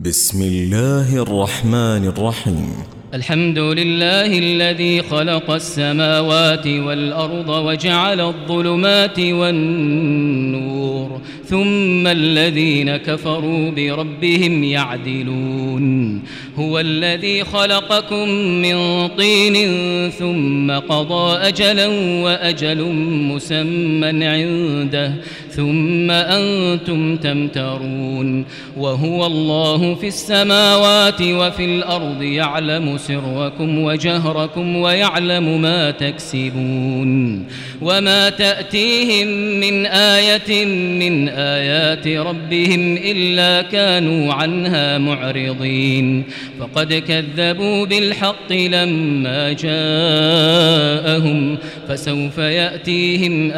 بسم الله الرحمن الرحيم. الحمد لله الذي خلق السماوات والأرض وجعل الظلمات والنور ثم الذين كفروا بربهم يعدلون. هو الذي خلقكم من طين ثم قضى أجلا وأجل مسمى عنده ثم أنتم تمترون. وهو الله في السماوات وفي الأرض يعلم سركم وجهركم ويعلم ما تكسبون. وما تأتيهم من آية من آيات ربهم إلا كانوا عنها معرضين. فقد كذبوا بالحق لما جاءهم فسوف يأتيهم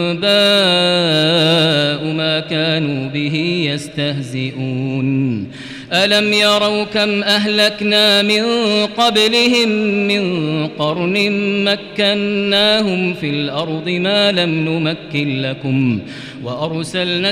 أنباء ما كانوا به يستهزئون. ألم يروا كم أهلكنا من قبلهم من قرن مكناهم في الأرض ما لم نمكن لكم وأرسلنا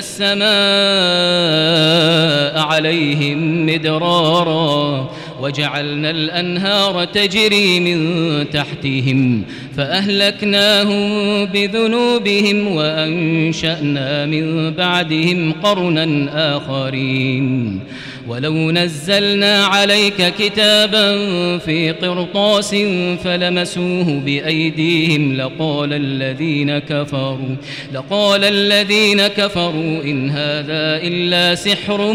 السماء عليهم مدرارا وجعلنا الأنهار تجري من تحتهم فأهلكناهم بذنوبهم وأنشأنا من بعدهم قرنا آخرين. ولو نزلنا عليك كتابا في قرطاس فلمسوه بأيديهم لقال الذين كفروا إن هذا إلا سحر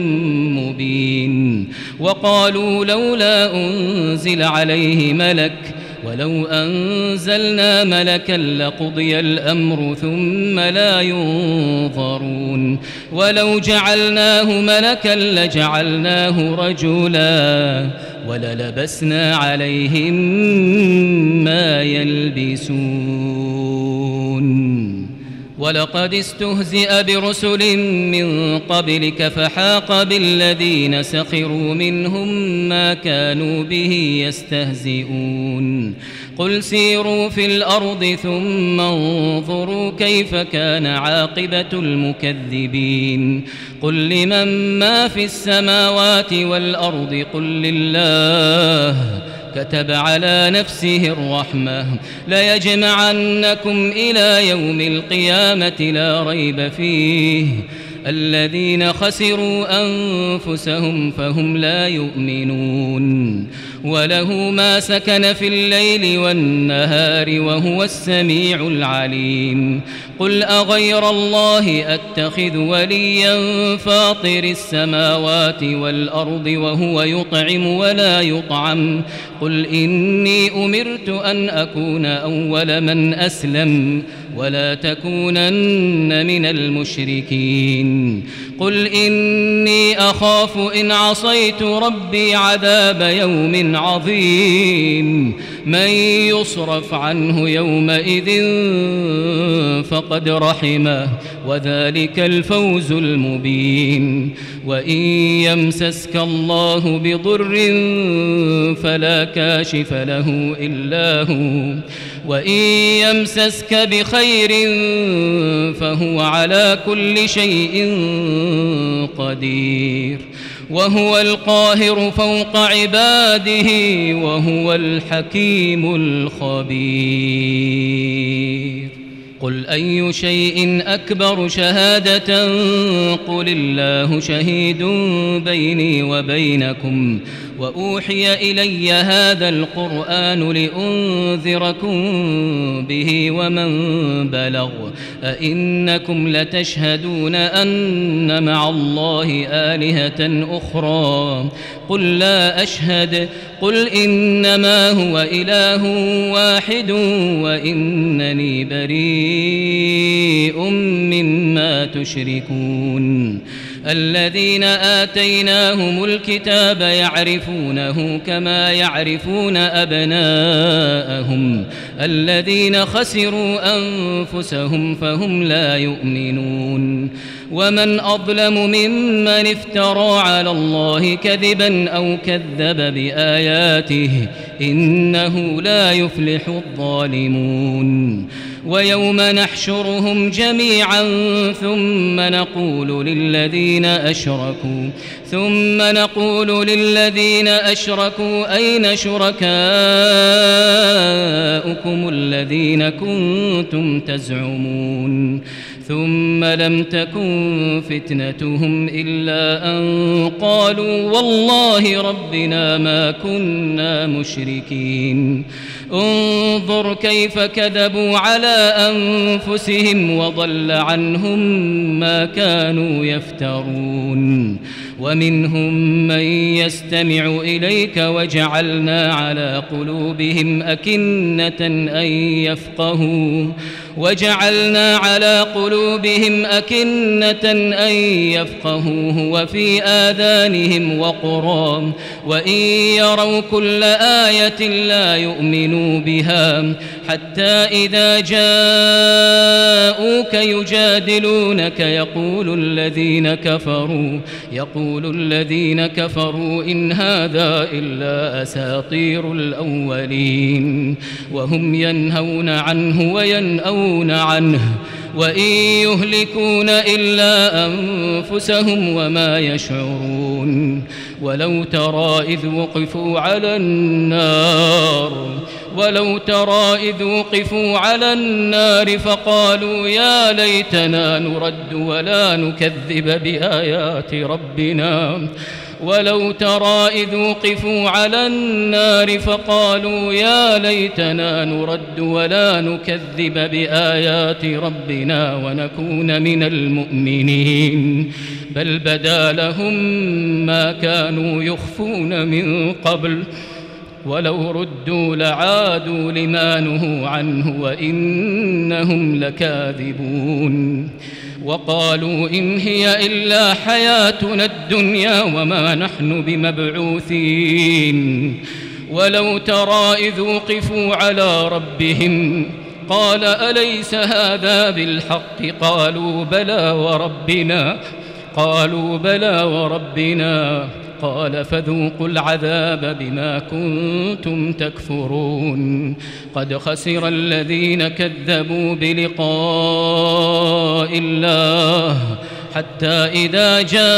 مبين. وقالوا لولا أنزل عليه ملك ولو أنزلنا ملكا لقضي الأمر ثم لا ينظرون. ولو جعلناه ملكا لجعلناه رجلا وللبسنا عليهم ما يلبسون. ولقد استهزئ برسل من قبلك فحاق بالذين سخروا منهم ما كانوا به يستهزئون. قل سيروا في الأرض ثم انظروا كيف كان عاقبة المكذبين. قل لمن ما في السماوات والأرض قل لله كتب على نفسه الرحمة ليجمعنكم إلى يوم القيامة لا ريب فيه الذين خسروا أنفسهم فهم لا يؤمنون. وله ما سكن في الليل والنهار وهو السميع العليم. قل أغير الله أتخذ وليا فاطر السماوات والأرض وهو يطعم ولا يطعم. قل إني أمرت أن أكون أول من أسلم ولا تكونن من المشركين. قل إني أخاف إن عصيت ربي عذاب يوم عظيم. من يصرف عنه يومئذ فقد رحمه وذلك الفوز المبين. وإن يمسسك الله بضر فلا كاشف له إلا هو وإن يمسسك بخير فهو على كل شيء قدير. وهو القاهر فوق عباده وهو الحكيم الخبير. قل أي شيء أكبر شهادة قل الله شهيد بيني وبينكم وأوحي إلي هذا القرآن لأنذركم به ومن بلغ. أئنكم لتشهدون أن مع الله آلهة أخرى قل لا أشهد. قل إنما هو إله واحد وإنني بريء مما تشركون. الذين آتيناهم الكتاب يعرفونه كما يعرفون أبناءهم الذين خسروا أنفسهم فهم لا يؤمنون. ومن أظلم ممن افترى على الله كذبا أو كذب بآياته إنه لا يفلح الظالمون ويوم نحشرهم جميعا ثم نقول للذين أشركوا أين شركاؤكم الذين كنتم تزعمون ثم لم تكن فتنتهم إلا أن قالوا والله ربنا ما كنا مشركين انظر كيف كذبوا على أنفسهم وضل عنهم ما كانوا يفترون ومنهم من يستمع إليك وجعلنا على قلوبهم أكنة أن يفقهوه وفي آذانهم وقرا وإن يروا كل آية لا يؤمنوا بها حتى إذا جاءوك يجادلونك يقول الذين كفروا إن هذا إلا أساطير الأولين وهم ينهون عنه وينأون عنه وإن يهلكون إلا أنفسهم وما يشعرون ولو ترى إذ وقفوا على النار فقالوا يا ليتنا نرد ولا نكذب بآيات ربنا ونكون من المؤمنين بل بدا لهم ما كانوا يخفون من قبل ولو ردوا لعادوا لما نهوا عنه وإنهم لكاذبون وقالوا إن هي إلا حياتنا الدنيا وما نحن بمبعوثين ولو ترى إذ وقفوا على ربهم قال أليس هذا بالحق قالوا بلى وربنا قال فذوقوا العذاب بما كنتم تكفرون قد خسر الذين كذبوا بلقاء الله حتى إذا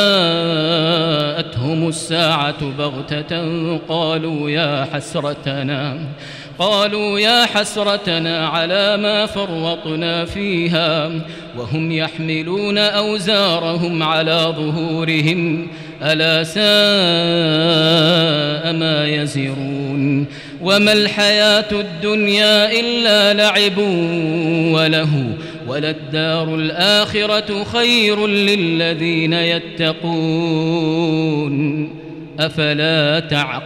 جاءتهم الساعة بغتة قالوا يا حسرتنا على ما فرطنا فيها وهم يحملون أوزارهم على ظهورهم ألا ساء ما يزرون وما الحياة الدنيا إلا لعب وله وللدار الآخرة خير للذين يتقون أفلا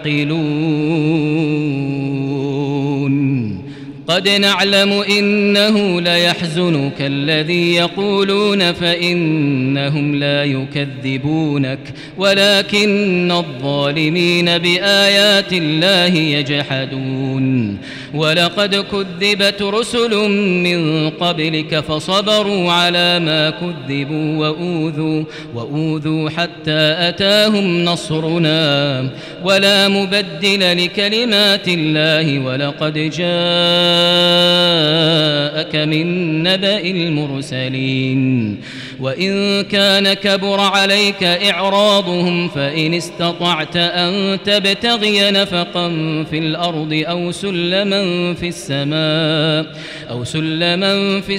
تعقلون قد نعلم إنه ليحزنك الذي يقولون فإنهم لا يكذبونك ولكن الظالمين بآيات الله يجحدون ولقد كذبت رسل من قبلك فصبروا على ما كذبوا وأوذوا حتى أتاهم نصرنا ولا مبدل لكلمات الله ولقد جاءك من نبأ المرسلين وإن كان كبر عليك إعراضهم فإن استطعت أن تبتغي نفقا في الأرض أو سلما في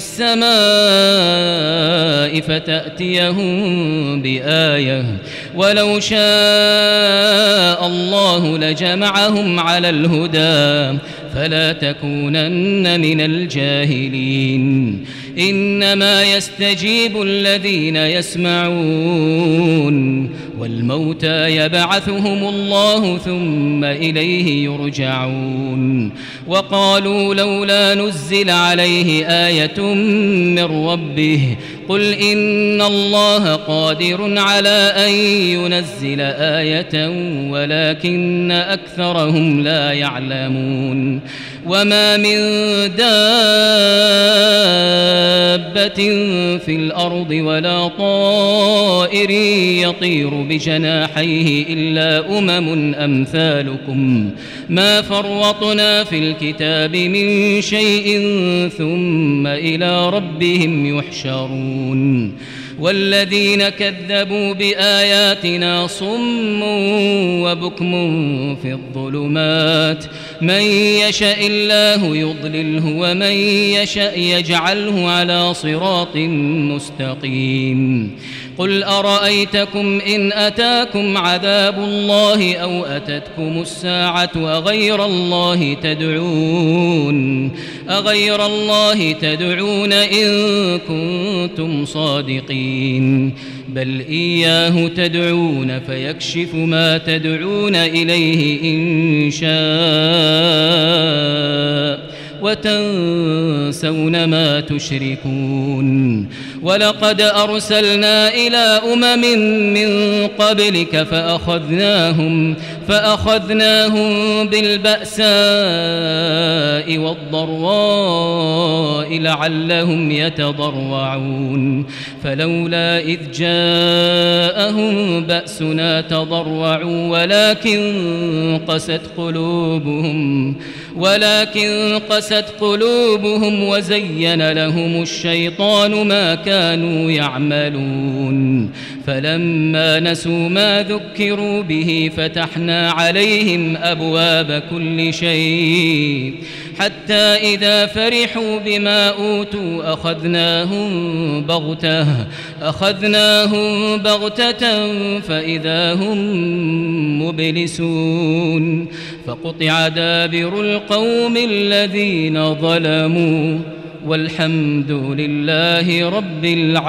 السماء فتأتيهم بآية ولو شاء الله لجمعهم على الهدى فلا تكونن من الجاهلين إنما يستجيب الذين يسمعون والموتى يبعثهم الله ثم إليه يرجعون وقالوا لولا نزل عليه آية من ربه قل إن الله قادر على أن ينزل آية ولكن أكثرهم لا يعلمون وما من دابة في الأرض ولا طائر يطير بجناحيه إلا أمثالكم ما فرطنا في الكتاب من شيء ثم إلى ربهم يحشرون والذين كذبوا بآياتنا صم وبكم في الظلمات من يشاء الله يضلله ومن يشاء يجعله على صراط مستقيم قل أرأيتكم إن أتاكم عذاب الله أو أتتكم الساعة أغير الله تدعون إن كنتم صادقين بل إياه تدعون فيكشف ما تدعون إليه إن شاء وتنسون ما تشركون ولقد أرسلنا إلى من قبلك فأخذناهم بالبأساء والضراء لعلهم يتضرعون فلولا إذ جاءهم بأسنا تضرعوا ولكن قست قلوبهم وزين لهم الشيطان ما كانوا يعملون فلما نسوا ما ذكروا به فتحنا عليهم أبواب كل شيء حتى إذا فرحوا بما أوتوا أخذناهم بغتة فإذا هم مبلسون فقطع دابر القوم الذين ظلموا والحمد لله رب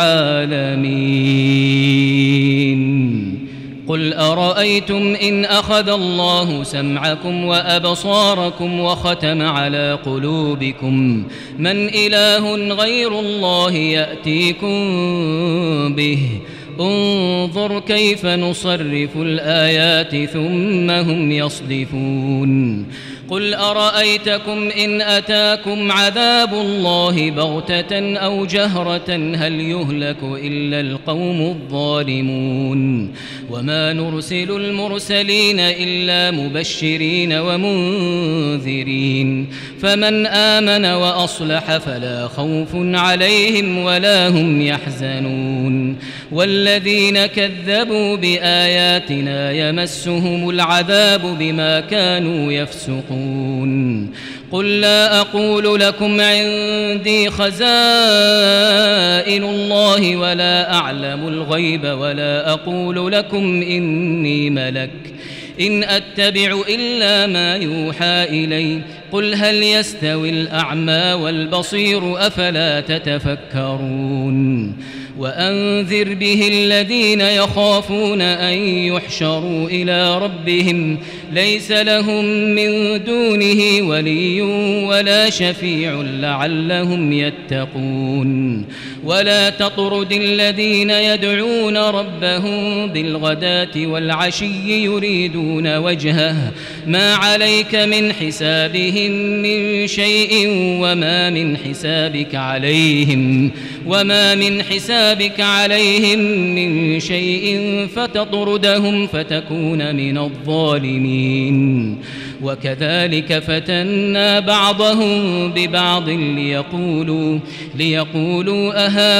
العالمين قل أرأيتم إن أخذ الله سمعكم وأبصاركم وختم على قلوبكم من إله غير الله يأتيكم به انظر كيف نصرف الآيات ثم هم يصدفون قل أرأيتكم إن أتاكم عذاب الله بغتة أو جهرة هل يهلك إلا القوم الظالمون وما نرسل المرسلين إلا مبشرين ومنذرين فمن آمن وأصلح فلا خوف عليهم ولا هم يحزنون والذين كذبوا بآياتنا يمسهم العذاب بما كانوا يفسقون قل لا أقول لكم عندي خزائن الله ولا أعلم الغيب ولا أقول لكم إني ملك إن أتبع إلا ما يوحى إلي قل هل يستوي الأعمى والبصير أفلا تتفكرون وأنذر به الذين يخافون أن يحشروا إلى ربهم ليس لهم من دونه ولي ولا شفيع لعلهم يتقون ولا تطرد الذين يدعون ربهم بالغداة والعشي يريدون وجهه ما عليك من حسابهم من شيء وما من حسابك عليهم من شيء فتطردهم فتكون من الظالمين وكذلك فتنا بعضهم ببعض ليقولوا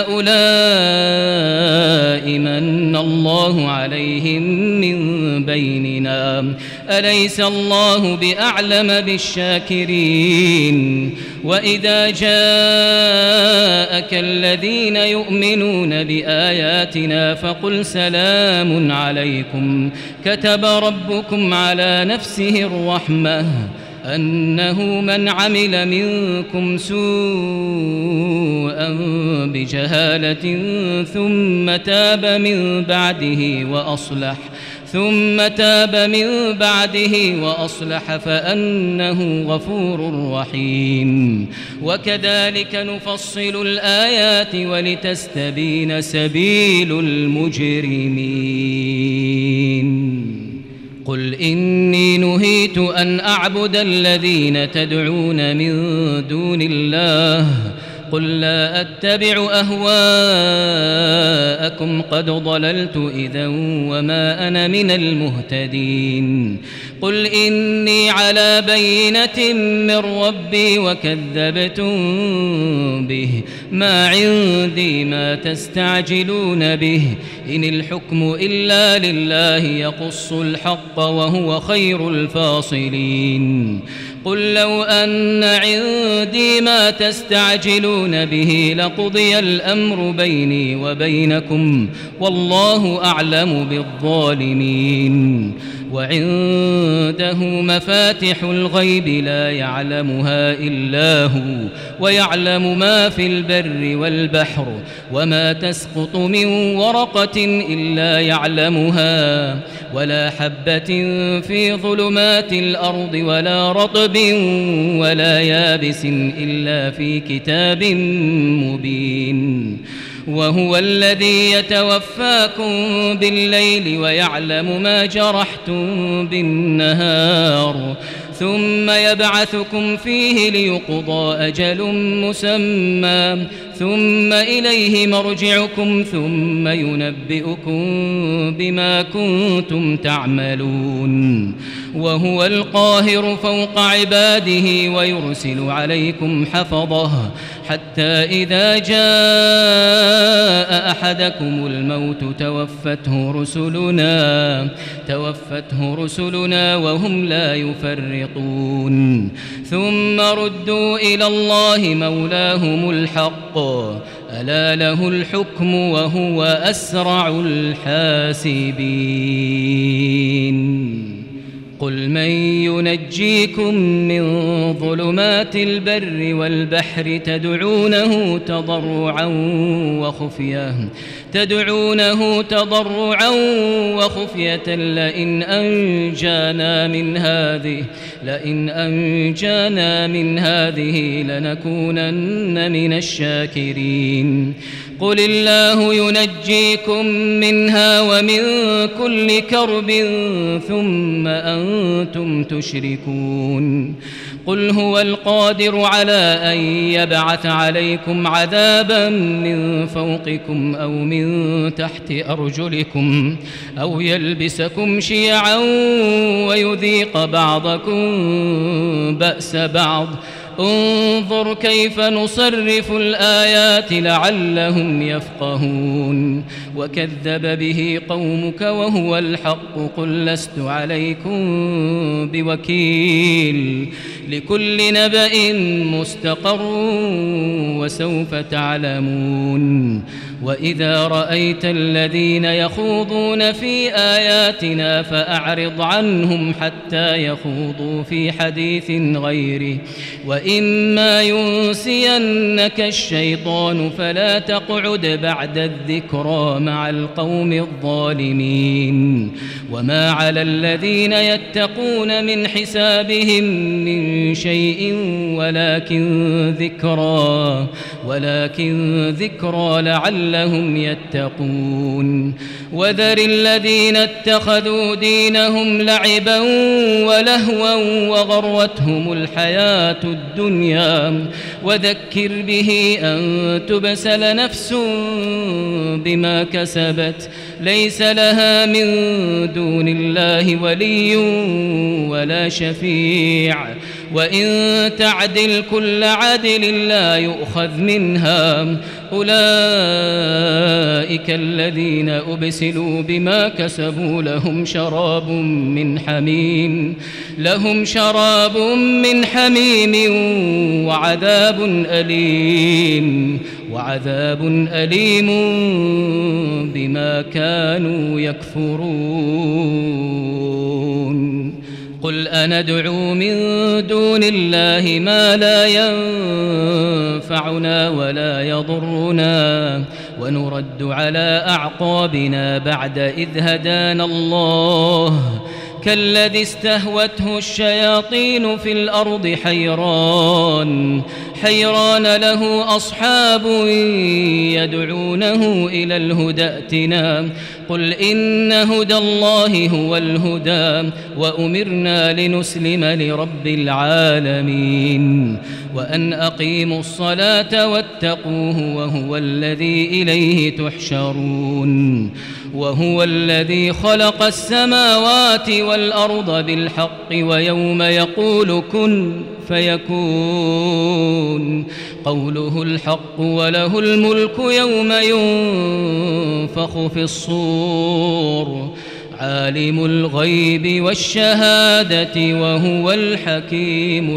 أهؤلاء من الله عليهم من بيننا أليس الله بأعلم بالشاكرين وإذا جاءك الذين يؤمنون بآياتنا فقل سلام عليكم كتب ربكم على نفسه الرحمة أنه من عمل منكم سوءا بجهالة ثم تاب من بعده وأصلح فأنه غفور رحيم وكذلك نفصل الآيات ولتستبين سبيل المجرمين قل إني نهيت أن أعبد الذين تدعون من دون الله قل لا أتبع أهواءكم قد ضللت إذا وما أنا من المهتدين قل إني على بينة من ربي وكذبتم به ما عندي ما تستعجلون به إن الحكم إلا لله يقص الحق وهو خير الفاصلين قل لو أن عندي ما تستعجلون به لقضي الأمر بيني وبينكم والله أعلم بالظالمين وعنده مفاتح الغيب لا يعلمها إلا هو ويعلم ما في البر والبحر وما تسقط من ورقة إلا يعلمها ولا حبة في ظلمات الأرض ولا رطب ولا يابس إلا في كتاب مبين وهو الذي يتوفاكم بالليل ويعلم ما جرحتم بالنهار ثم يبعثكم فيه ليقضى أجل مسمى ثم إليه مرجعكم ثم ينبئكم بما كنتم تعملون وهو القاهر فوق عباده ويرسل عليكم حفظه حتى إذا جاء أحدكم الموت توفته رسلنا وهم لا يفرطون ثم ردوا إلى الله مولاهم الحق ألا له الحكم وهو أسرع الحاسبين قل من ينجيكم من ظلمات البر والبحر تدعونه تضرعا وخفية لئن أنجانا من هذه لنكونن من الشاكرين قل الله ينجيكم منها ومن كل كرب ثم أنتم تشركون قل هو القادر على أن يبعث عليكم عذابا من فوقكم أو من تحت أرجلكم أو يلبسكم شيعا ويذيق بعضكم بأس بعض انظر كيف نصرف الآيات لعلهم يفقهون وكذب به قومك وهو الحق قل لست عليكم بوكيل لكل نبأ مستقر وسوف تعلمون وإذا رأيت الذين يخوضون في آياتنا فأعرض عنهم حتى يخوضوا في حديث غيره وإما ينسينك الشيطان فلا تقعد بعد الذكرى مع القوم الظالمين وما على الذين يتقون من حسابهم من شيء ولكن ذكرى لعلهم يتقون وذر الذين اتخذوا دينهم لعبا ولهوا وغرتهم الحياة الدنيا وذكر به أن تبسل نفس بما كسبت ليس لها من دون الله ولي ولا شفيع وإن تعدل كل عدل لا يؤخذ منها أولئك الذين أبسلوا بما كسبوا لهم شراب من حميم وعذاب أليم بما كانوا يكفرون قل أندعو من دون الله ما لا ينفعنا ولا يضرنا ونرد على أعقابنا بعد إذ هدانا الله كالذي استهوته الشياطين في الأرض حيران له أصحاب يدعونه إلى الهدى ائتنا قل إن هدى الله هو الهدى وأمرنا لنسلم لرب العالمين وأن أقيموا الصلاة واتقوه وهو الذي إليه تحشرون وهو الذي خلق السماوات والأرض بالحق ويوم يقول كن فيكون قوله الحق وله الملك يوم ينفخ في الصور عالم الغيب والشهادة وهو الحكيم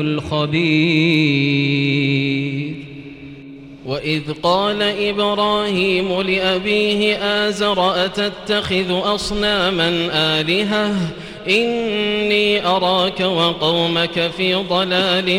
الخبير. وإذ قال إبراهيم لأبيه آزر أتتخذ أصناما آلهة إني أراك وقومك في ضلال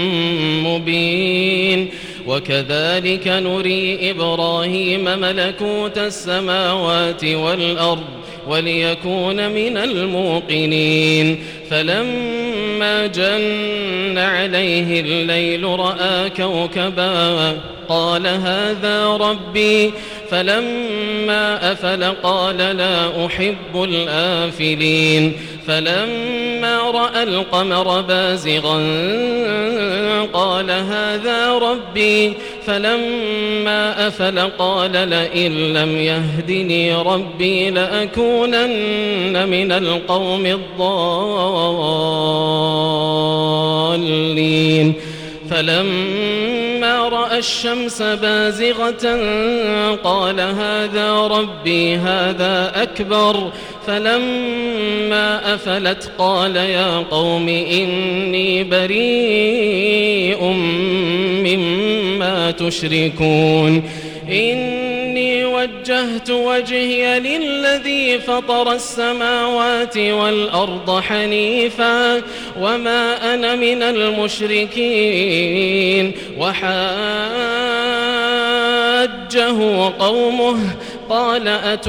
مبين وكذلك نري إبراهيم ملكوت السماوات والأرض وليكون من الموقنين فلما جن عليه الليل رأى كوكبا قال هذا ربي فلما أفل قال لا أحب الآفلين فلما رأى القمر بازغا قال هذا ربي فلما أفل قال لئن لم يهدني ربي لأكونن من القوم الضالين فلما رأى الشمس بازغة قال هذا ربي هذا أكبر فلما أفلت قال يا قوم إني بريء مما تشركون إني وجهت وجهي للذي فطر السماوات والأرض حنيفا وما أنا من المشركين وحاجه قومه قال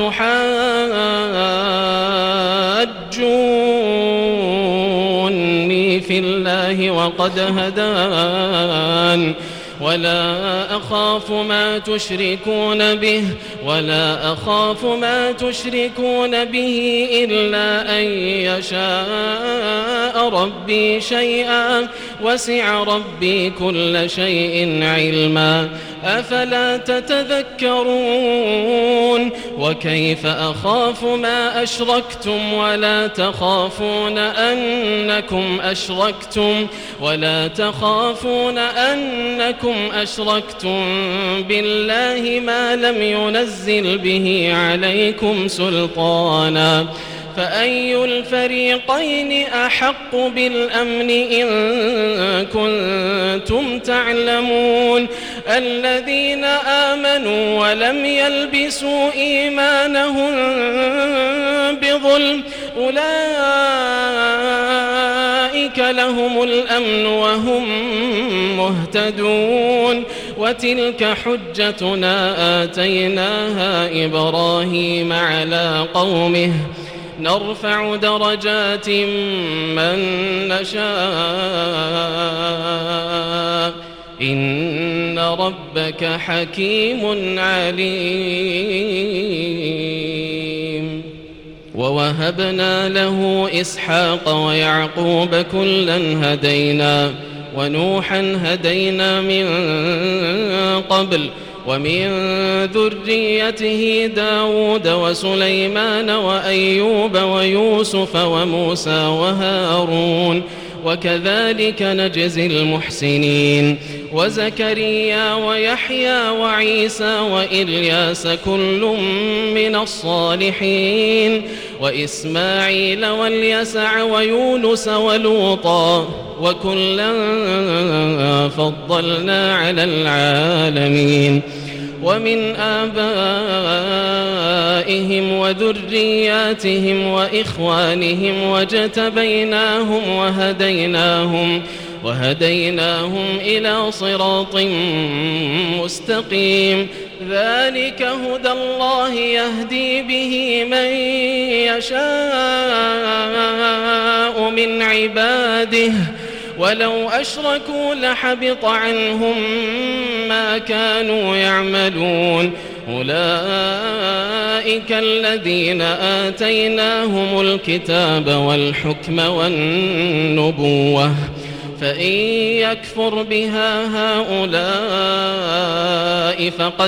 أتحاجوني في الله وقد هدان ولا أخاف ما تشركون به إلا أن يشاء ربي شيئا وسع ربي كل شيء علما أفلا تتذكرون وكيف أخاف ما أشركتم ولا تخافون أنكم أشركتم بالله ما لم ينزل به عليكم سلطانا فأي الفريقين أحق بالأمن إن كنتم تعلمون الذين آمنوا ولم يلبسوا إيمانهم بظلم أولئك لهم الأمن وهم مهتدون وتلك حجتنا آتيناها إبراهيم على قومه نرفع درجات من نشاء إن ربك حكيم عليم ووهبنا له إسحاق ويعقوب كلا هدينا ونوحا هدينا من قبل ومن ذريته داود وسليمان وأيوب ويوسف وموسى وهارون وكذلك نجزي المحسنين وزكريا ويحيى وعيسى وإلياس كل من الصالحين وإسماعيل واليسع ويونس ولوطا وكلا فضلنا على العالمين ومن آبائهم وذرياتهم وإخوانهم واجتبيناهم وهديناهم إلى صراط مستقيم ذلك هدى الله يهدي به من يشاء من عباده ولو أشركوا لحبط عنهم ما كانوا يعملون أولئك الذين آتيناهم الكتاب والحكم والنبوة فإن يكفر بها هؤلاء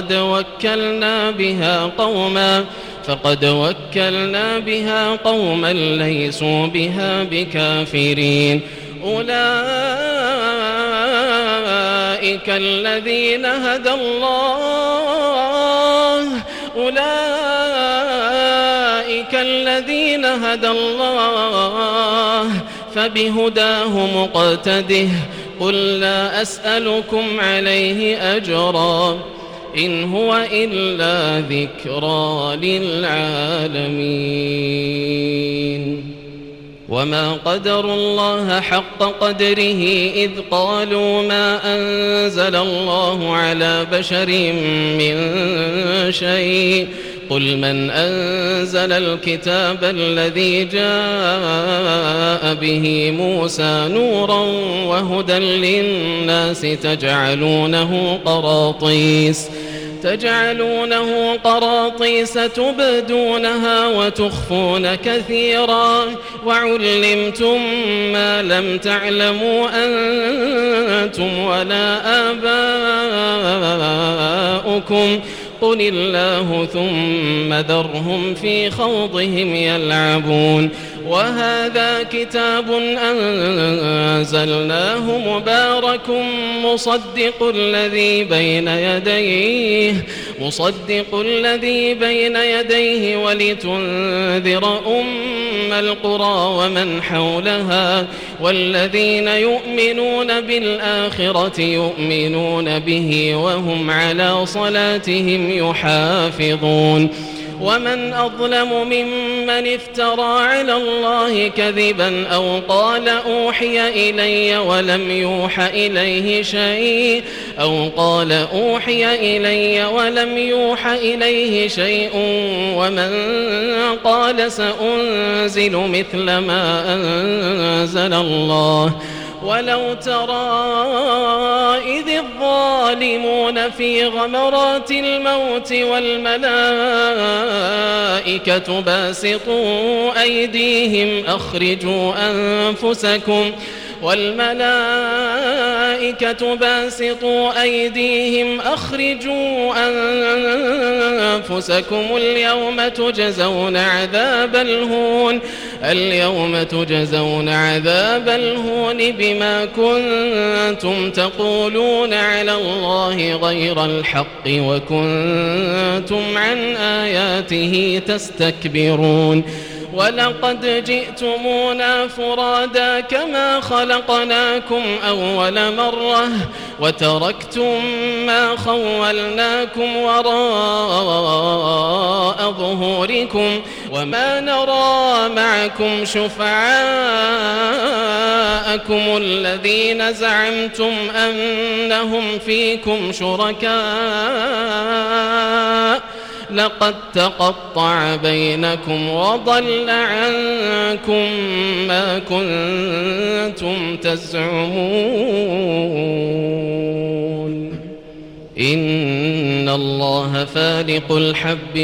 فقد وكلنا بها قوما ليسوا بها بكافرين أولئك الذين هدى الله فبهداه مقتده قل لا أسألكم عليه أجرا إن هو إلا ذكرى للعالمين وما قدروا الله حق قدره إذ قالوا ما أنزل الله على بشر من شيء قل من أنزل الكتاب الذي جاء به موسى نورا وهدى للناس تجعلونه قراطيس تبدونها وتخفون كثيرا وعلمتم ما لم تعلموا أنتم ولا آباؤكم قل الله ثم ذرهم في خوضهم يلعبون وهذا كتاب أنزلناه مبارك مصدق الذي بين يديه ولتنذر أم القرى ومن حولها والذين يؤمنون بالآخرة يؤمنون به وهم على صلاتهم يحافظون ومن أظلم ممن افترى على الله كذبا أو قال أوحي إلي ولم يوحى إليه شيء ومن قال سأنزل مثل ما أنزل الله ولو ترى إذ الظالمون في غمرات الموت والملائكة باسطوا أيديهم أخرجوا أنفسكم اليوم تجزون عذاب الهون بما كنتم تقولون على الله غير الحق وكنتم عن آياته تستكبرون ولقد جئتمونا فرادا كما خلقناكم أول مرة وتركتم ما خولناكم وراء ظهوركم وما نرى معكم شفعاءكم الذين زعمتم أنهم فيكم شركاء لقد تقطع بينكم وضل عنكم ما كنتم تزعمون إن الله فالق الحب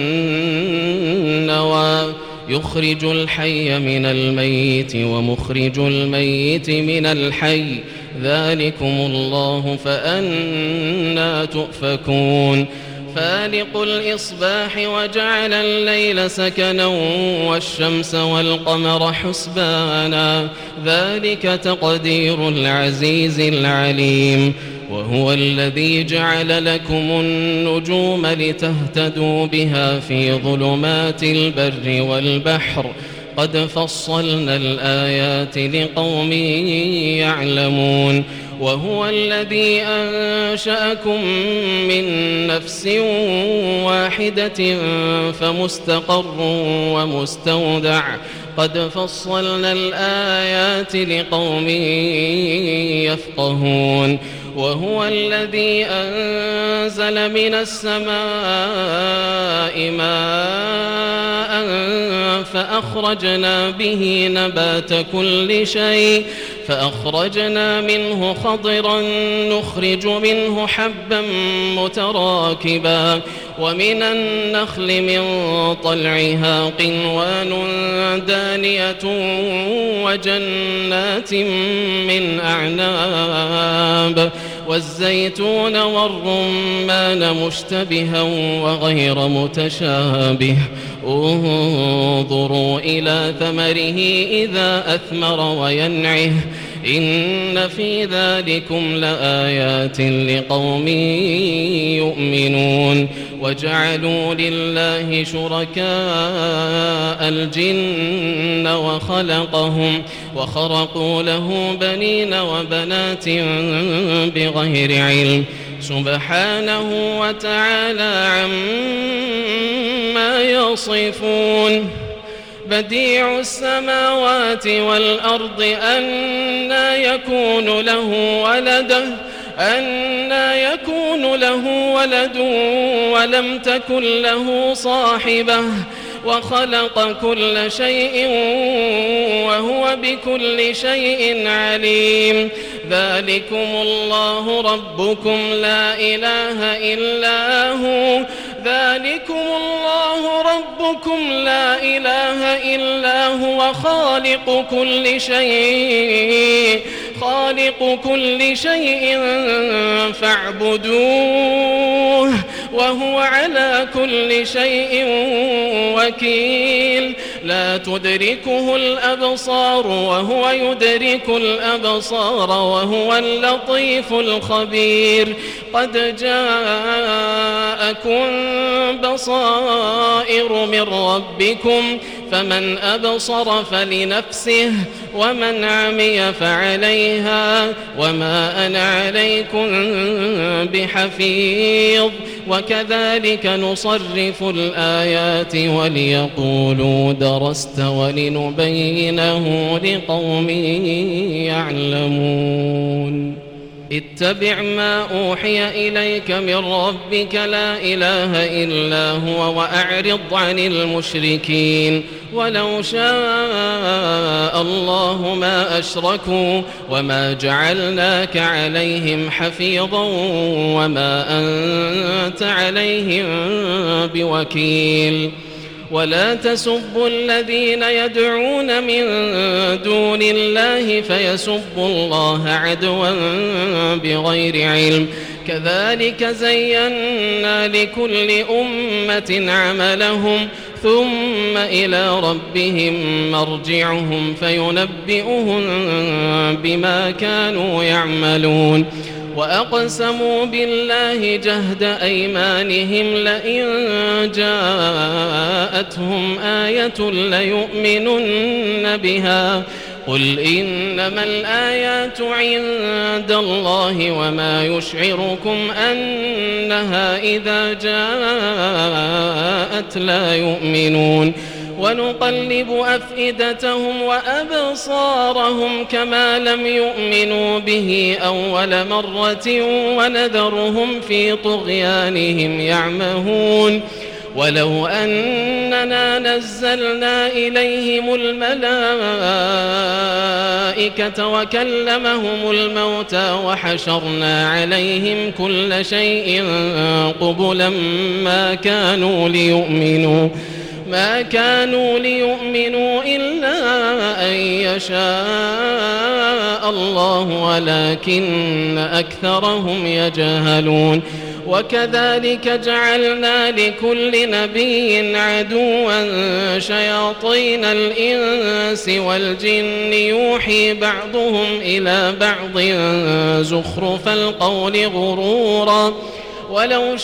والنوى يخرج الحي من الميت ومخرج الميت من الحي ذلكم الله فأنا تؤفكون فالق الإصباح وجعل الليل سكنا والشمس والقمر حسبانا ذلك تقدير العزيز العليم وهو الذي جعل لكم النجوم لتهتدوا بها في ظلمات البر والبحر قد فصلنا الآيات لقوم يعلمون وهو الذي أنشأكم من نفس واحدة فمستقر ومستودع قد فصلنا الآيات لقوم يفقهون وهو الذي أنزل من السماء ماء فأخرجنا به نبات كل شيء فأخرجنا منه خضرا نخرج منه حبا متراكبا ومن النخل من طلعها قنوان دانية وجنات من أعناب والزيتون والرمان مشتبها وغير متشابه انظروا إلى ثمره إذا أثمر وينعه إن في ذلكم لآيات لقوم يؤمنون وجعلوا لله شركاء الجن وخرقوا له بنين وبنات بغير علم سبحانه وتعالى عما يصفون بديع السماوات والأرض أنى يكون له ولد ولم تكن له صاحبة وخلق كل شيء وهو بكل شيء عليم ذلكم الله ربكم لا إله إلا هو خالق كل شيء فاعبدوه وهو على كل شيء وكيل لا تدركه الأبصار وهو يدرك الأبصار وهو اللطيف الخبير قد جاءكم بصائر من ربكم فمن أبصر فلنفسه ومن عمي فعليها وما أنا عليكم بحفيظ وكذلك نصرف الآيات وليقولوا درست ولنبينه لقوم يعلمون اتبع ما أوحي إليك من ربك لا إله إلا هو وأعرض عن المشركين ولو شاء الله ما أشركوا وما جعلناك عليهم حفيظا وما أنت عليهم بوكيل ولا تسبوا الذين يدعون من دون الله فيسبوا الله عدوا بغير علم كذلك زينا لكل أمة عملهم ثم إلى ربهم مرجعهم فينبئهم بما كانوا يعملون وأقسموا بالله جهد أيمانهم لئن جاءتهم آية ليؤمنن بها قل إنما الآيات عند الله وما يشعركم أنها إذا جاءت لا يؤمنون ونقلب أفئدتهم وأبصارهم كما لم يؤمنوا به أول مرة ونذرهم في طغيانهم يعمهون ولو أننا نزلنا إليهم الملائكة وكلمهم الموتى وحشرنا عليهم كل شيء قبلا ما كانوا ليؤمنوا إلا أن يشاء الله ولكن أكثرهم يجهلون وكذلك جعلنا لكل نبي عدوا شياطين الإنس والجن يوحي بعضهم إلى بعض زخرف القول غرورا ولو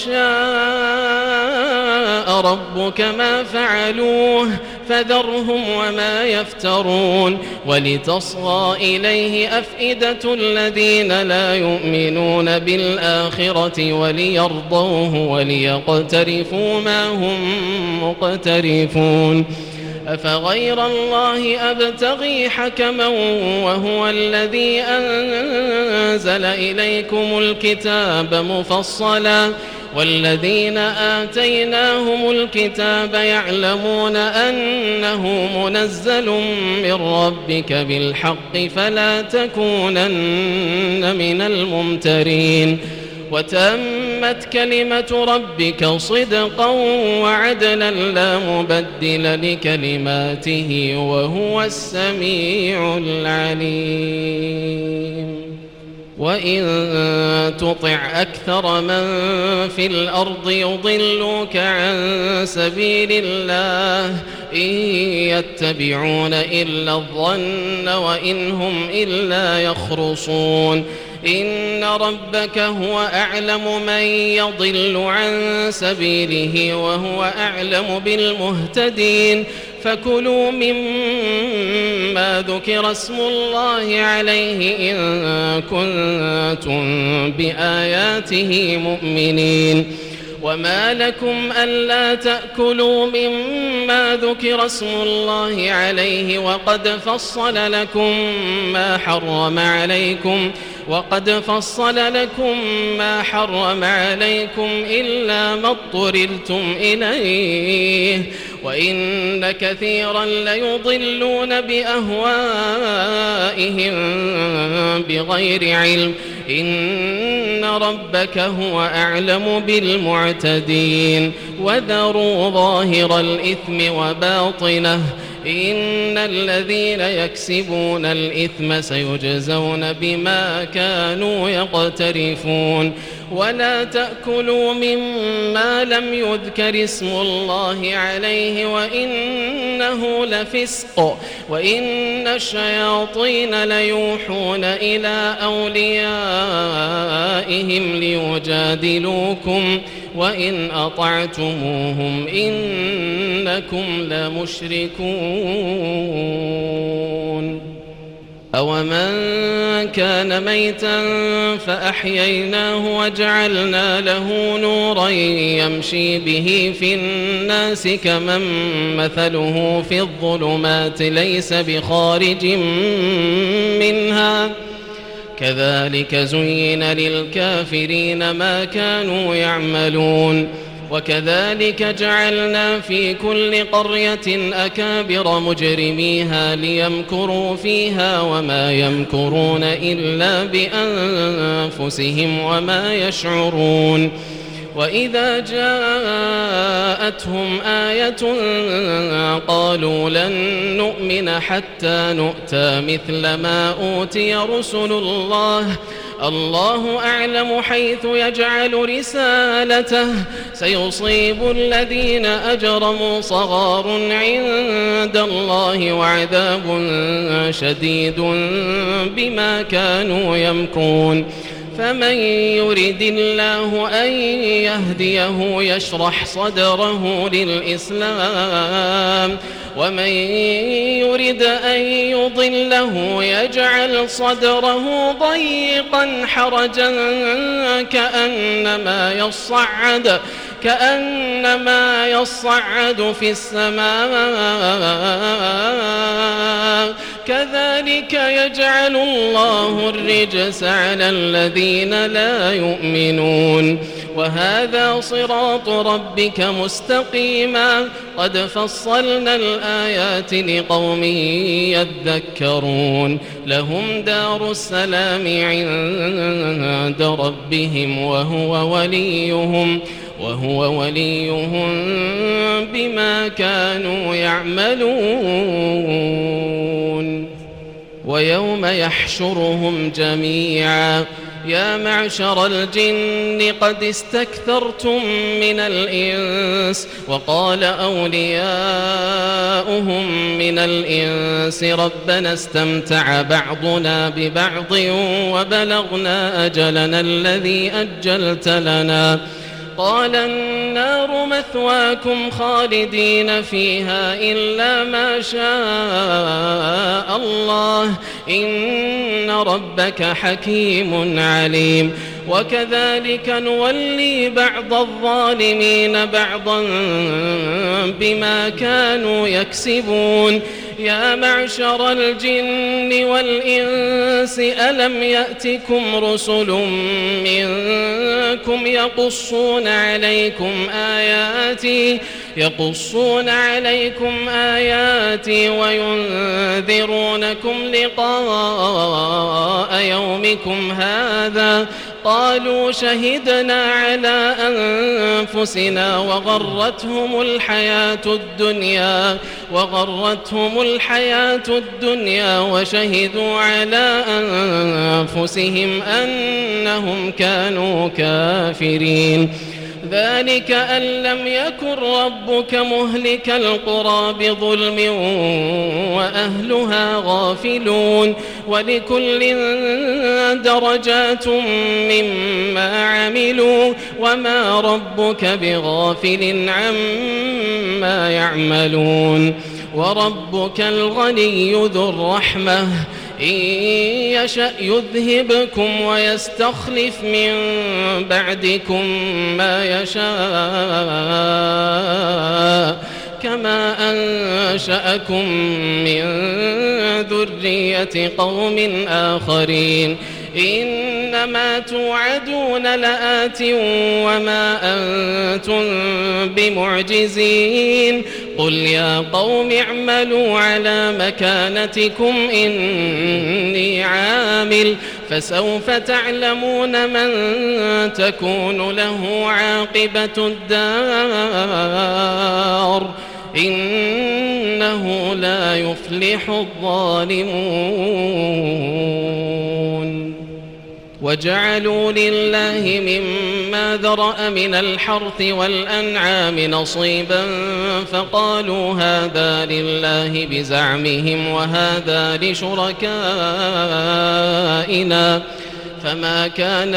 شاء ربك ما فعلوه فذرهم وما يفترون ولتصغى إليه أفئدة الذين لا يؤمنون بالآخرة وليرضوه وليقترفوا ما هم مقترفون أفغير الله أبتغي حكما وهو الذي أنزل إليكم الكتاب مفصلا والذين آتيناهم الكتاب يعلمون أنه منزل من ربك بالحق فلا تكونن من الممترين وتمت كلمة ربك صدقا وعدلا لا مبدل لكلماته وهو السميع العليم وإن تطع أكثر من في الأرض يضلوك عن سبيل الله إن يتبعون إلا الظن وإن هم إلا يخرصون إن ربك هو أعلم من يضل عن سبيله وهو أعلم بالمهتدين فكلوا مما ذكر اسم الله عليه إن كنتم بآياته مؤمنين وما لكم ألا تأكلوا مما ذكر اسم الله عليه وقد فصل لكم ما حرم عليكم إلا ما اضطررتم إليه وإن كثيرا ليضلون بأهوائهم بغير علم إن ربك هو أعلم بالمعتدين وذروا ظاهر الإثم وباطنه إن الذين يكسبون الإثم سيجزون بما كانوا يقترفون ولا تأكلوا مما لم يذكر اسم الله عليه وإنه لفسق وإن الشياطين ليوحون إلى أوليائهم ليجادلوكم وإن أطعتموهم إنكم لمشركون أومن كان ميتا فأحييناه وجعلنا له نورا يمشي به في الناس كمن مثله في الظلمات ليس بخارج منها كذلك زين للكافرين ما كانوا يعملون وكذلك جعلنا في كل قرية أكابر مجرميها ليمكروا فيها وما يمكرون إلا بأنفسهم وما يشعرون وإذا جاءتهم آية قالوا لن نؤمن حتى نؤتى مثل ما أوتي رسل الله أعلم حيث يجعل رسالته سيصيب الذين أجرموا صغار عند الله وعذاب شديد بما كانوا يمكرون فمن يرد الله أن يهديه يشرح صدره للإسلام ومن يرد أن يضله يجعل صدره ضيقا حرجا كأنما يصعد في السماء كذلك يجعل الله الرجس على الذين لا يؤمنون وهذا صراط ربك مستقيما قد فصلنا الآيات لقوم يذكرون لهم دار السلام عند ربهم وهو وليهم بما كانوا يعملون ويوم يحشرهم جميعا يا معشر الجن قد استكثرتم من الإنس وقال أولياؤهم من الإنس ربنا استمتع بعضنا ببعض وبلغنا أجلنا الذي أجلت لنا قال النار مثواكم خالدين فيها إلا ما شاء الله إن ربك حكيم عليم وكذلك نولي بعض الظالمين بعضا بما كانوا يكسبون يا معشر الجن والإنس ألم يأتكم رسل منكم يقصون عليكم آياتي وينذرونكم لقاء يومكم هذا قالوا شهدنا على أنفسنا وغرتهم الحياة الدنيا وشهدوا على أنفسهم أنهم كانوا كافرين ذلك أن لم يكن ربك مهلك القرى بظلم وأهلها غافلون ولكل درجات مما عملوا وما ربك بغافل عما يعملون وربك الغني ذو الرحمة إن يشأ يذهبكم ويستخلف من بعدكم ما يشاء كما أنشأكم من ذرية قوم آخرين إنما توعدون لآت وما أنتم بمعجزين قل يا قوم اعملوا على مكانتكم إني عامل فسوف تعلمون من تكون له عاقبة الدار إنه لا يفلح الظالمون وجعلوا لله مما ذرأ من الحرث والأنعام نصيبا فقالوا هذا لله بزعمهم وهذا لشركائنا فما كان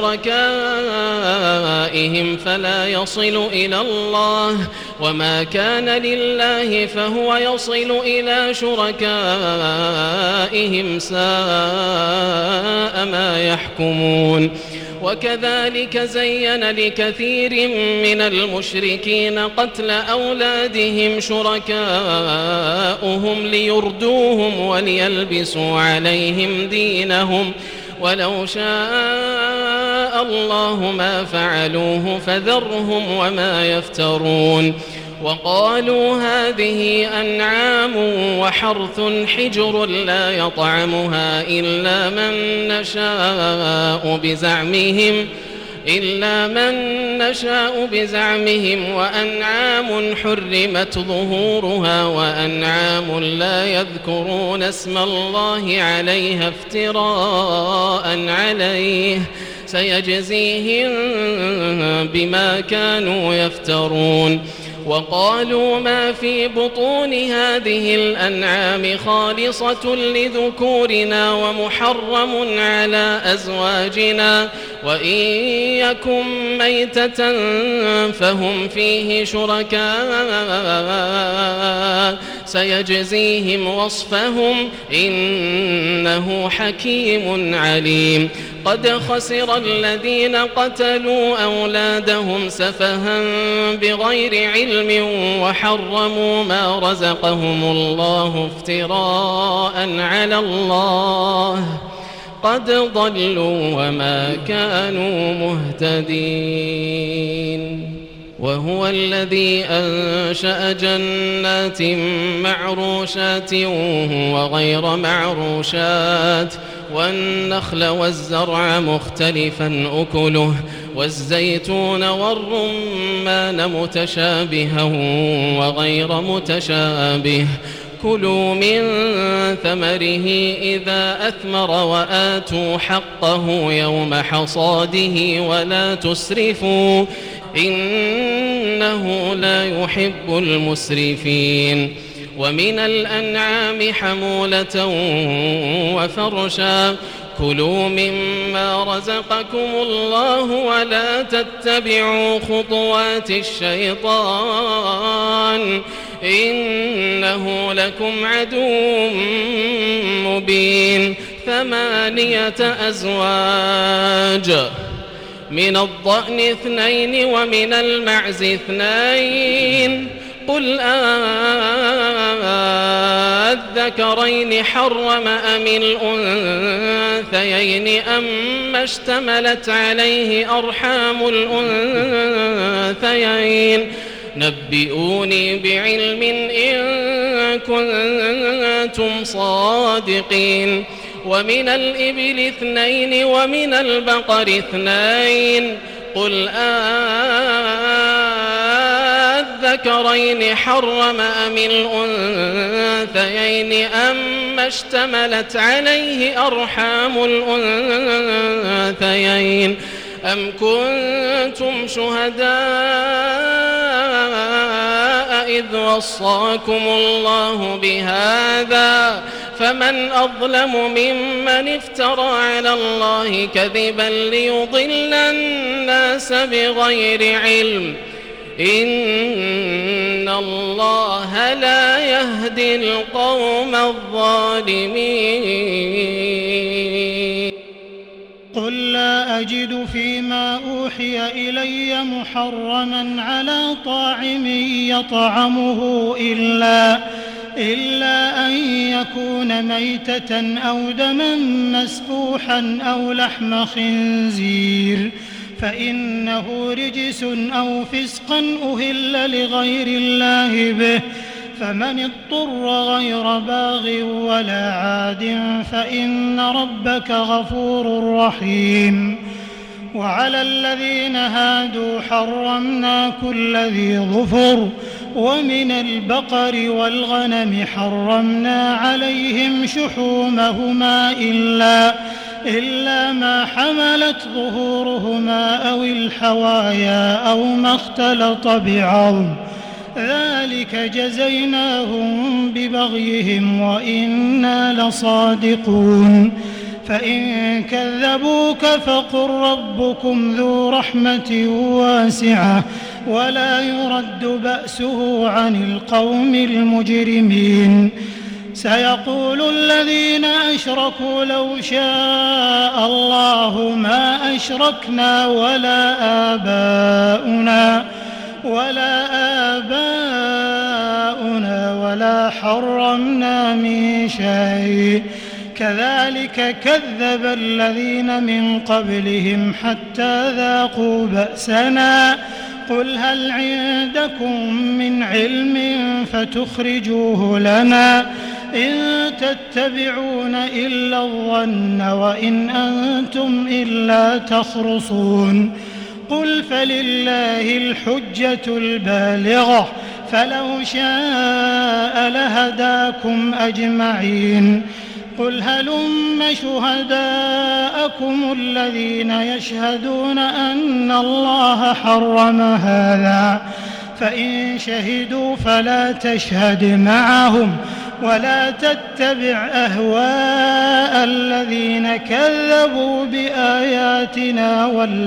لشركائهم فلا يصل إلى الله وما كان لله فهو يصل إلى شركائهم ساء ما يحكمون وكذلك زين لكثير من المشركين قتل أولادهم شركاؤهم ليردوهم وليلبسوا عليهم دينهم ولو شاء الله ما فعلوه فذرهم وما يفترون وقالوا هذه أنعام وحرث حجر لا يطعمها إلا من نشاء بزعمهم وأنعام حرمت ظهورها وأنعام لا يذكرون اسم الله عليها افتراء عليه سيجزيهم بما كانوا يفترون وقالوا ما في بطون هذه الأنعام خالصة لذكورنا ومحرم على أزواجنا وإن يكن ميتة فهم فيه شركاء سيجزيهم وصفهم إنه حكيم عليم قد خسر الذين قتلوا أولادهم سفها بغير علم وحرموا ما رزقهم الله افتراء على الله قد ضلوا وما كانوا مهتدين وهو الذي أنشأ جنات معروشات وغير معروشات والنخل والزرع مختلفا أكله والزيتون والرمان متشابها وغير متشابه كلوا من ثمره إذا أثمر وآتوا حقه يوم حصاده ولا تسرفوا إنه لا يحب المسرفين ومن الأنعام حمولة وفرشا كلوا مما رزقكم الله ولا تتبعوا خطوات الشيطان إنه لكم عدو مبين 8 أزواج من الضأن 2 ومن المعز 2 قل أذكرين حرم أم الأنثيين أما اشتملت عليه أرحام الأنثيين نبئوني بعلم إن كنتم صادقين ومن الإبل 2 ومن البقر 2 قل أذكرين حرم أم الأنثيين أما اشتملت عليه أرحام الأنثيين أم كنتم شهداء إذ وصاكم الله بهذا فمن أظلم ممن افترى على الله كذبا ليضل الناس بغير علم إن الله لا يهدي القوم الظالمين. قل لا أجد فيما أوحي إلي محرما على طاعم يطعمه إلا أن يكون ميتة أو دما مسفوحا أو لحم خنزير فإنه رجس أو فسقا أهل لغير الله به فمن اضطر غير باغ ولا عاد فإن ربك غفور رحيم. وعلى الذين هادوا حرمنا كل ذي ظفر ومن البقر والغنم حرمنا عليهم شحومهما إلا ما حملت ظهورهما أو الحوايا أو ما اختلط بعظم ذلك جزيناهم ببغيهم وإنا لصادقون. فإن كذبوك فقل ربكم ذو رحمة واسعة ولا يرد بأسه عن القوم المجرمين. سيقول الذين أشركوا لو شاء الله ما أشركنا ولا آباؤنا ولا حرمنا من شيء كذلك كذب الذين من قبلهم حتى ذاقوا بأسنا قل هل عندكم من علم فتخرجوه لنا إن تتبعون إلا الظن وإن أنتم إلا تخرصون. قل فلله الحجة البالغة فلو شاء لهداكم أجمعين. قل هلم شهداءكم الذين يشهدون أن الله حرم هذا فإن شهدوا فلا تشهد معهم ولا تتبع أهواء الذين كذبوا بآياتنا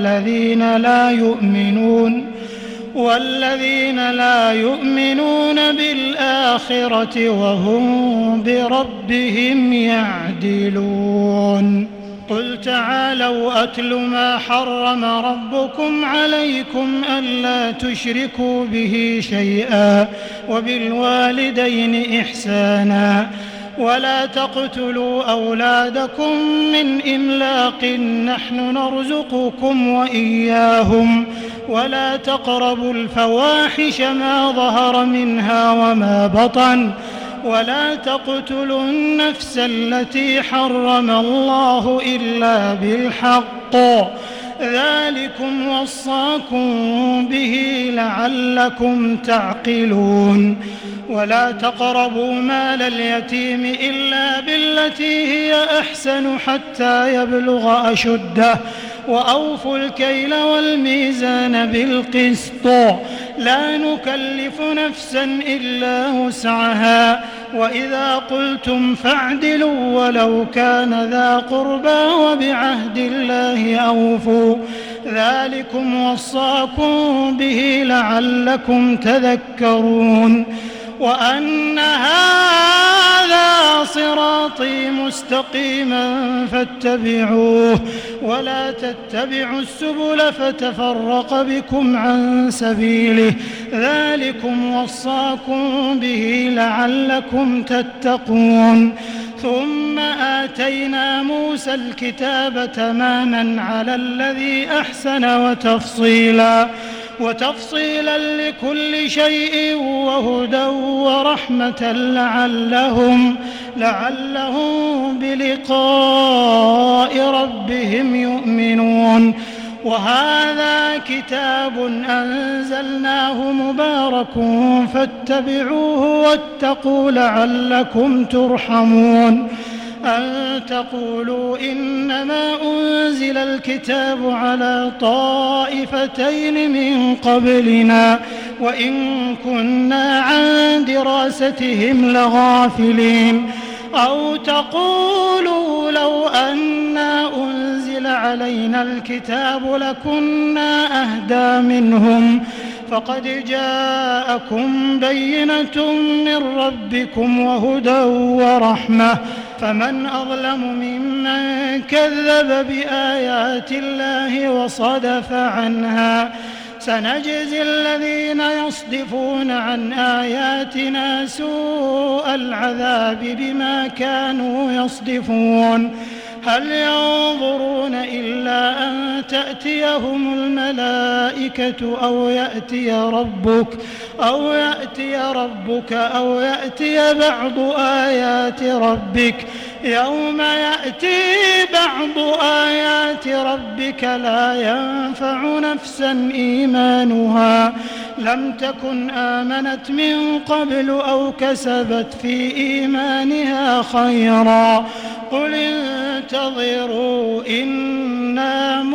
والذين لا يؤمنون بالآخرة وهم بربهم يعدلون. قل تعالوا أتل ما حرم ربكم عليكم ألا تشركوا به شيئا وبالوالدين إحسانا ولا تقتلوا أولادكم من إملاق نحن نرزقكم وإياهم ولا تقربوا الفواحش ما ظهر منها وما بطن ولا تقتلوا النفس التي حرم الله إلا بالحق ذلكم وصاكم به لعلكم تعقلون. ولا تقربوا مال اليتيم إلا بالتي هي أحسن حتى يبلغ أشده وأوفوا الكيل والميزان بالقسط لا نكلف نفسا إلا وسعها وإذا قلتم فاعدلوا ولو كان ذا قربى وبعهد الله أوفوا ذلكم وصاكم به لعلكم تذكرون. وأن هذا صراطي مستقيما فاتبعوه ولا تتبعوا السبل فتفرق بكم عن سبيله ذلكم وصاكم به لعلكم تتقون ثم آتينا موسى الكتاب تماما على الذي أحسن وتفصيلا لكل شيء وهدى ورحمة لعلهم بلقاء ربهم يؤمنون وهذا كتاب أنزلناه مبارك فاتبعوه واتقوا لعلكم ترحمون أن تقولوا إنما أنزل الكتاب على طائفتين من قبلنا وإن كنا عن دراستهم لغافلين أو تقولوا لو أنا أنزل علينا الكتاب لكنا أهدى منهم فقد جاءكم بينة من ربكم وهدى ورحمة فمن أظلم ممن كذب بآيات الله وصدف عنها سنجزي الذين يصدفون عن آياتنا سوء العذاب بما كانوا يصدفون هل ينظرون إلا أن تأتيهم الملائكة أو يأتي ربك أو يأتي بعض آيات ربك يوم يأتي بعض آيات ربك لا ينفع نفسا إيمانها لم تكن آمنت من قبل أو كسبت في إيمانها خيرا قل انتظروا إنا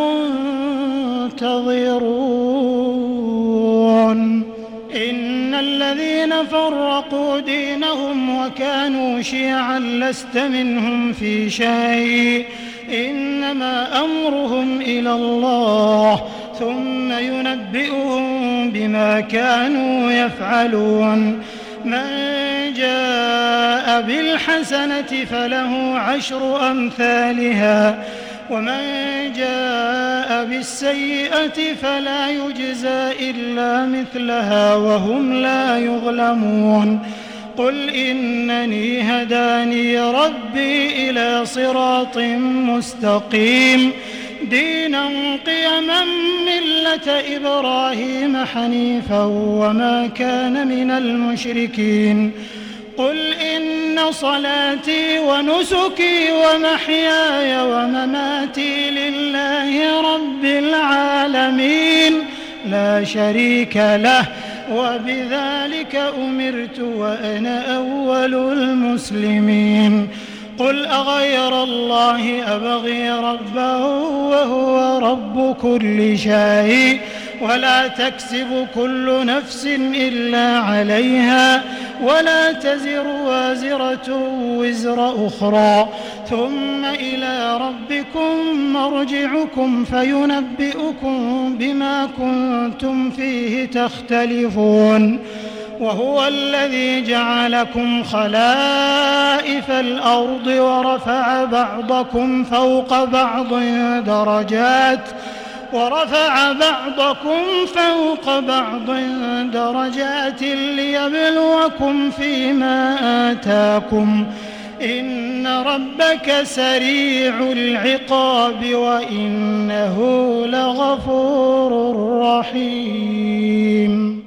منتظرون إن الذين فرقوا دينهم وكانوا شيعا لست منهم في شيء إنما أمرهم إلى الله ثم ينبئهم بما كانوا يفعلون من جاء بالحسنة فله 10 أمثالها ومن جاء بالسيئة فلا يجزى إلا مثلها وهم لا يظلمون قل إنني هداني ربي إلى صراط مستقيم دينا قيما ملة إبراهيم حنيفا وما كان من المشركين قل إن صلاتي ونسكي ومحياي ومماتي لله رب العالمين لا شريك له وبذلك أمرت وأنا أول المسلمين قل أغير الله أبغي ربا وهو رب كل شيء ولا تكسب كل نفس إلا عليها ولا تزر وازرة وزر أخرى ثم إلى ربكم مرجعكم فينبئكم بما كنتم فيه تختلفون وهو الذي جعلكم خلائف الأرض ورفع بعضكم فوق بعض درجات ليبلوكم فيما آتاكم إن ربك سريع العقاب وإنه لغفور رحيم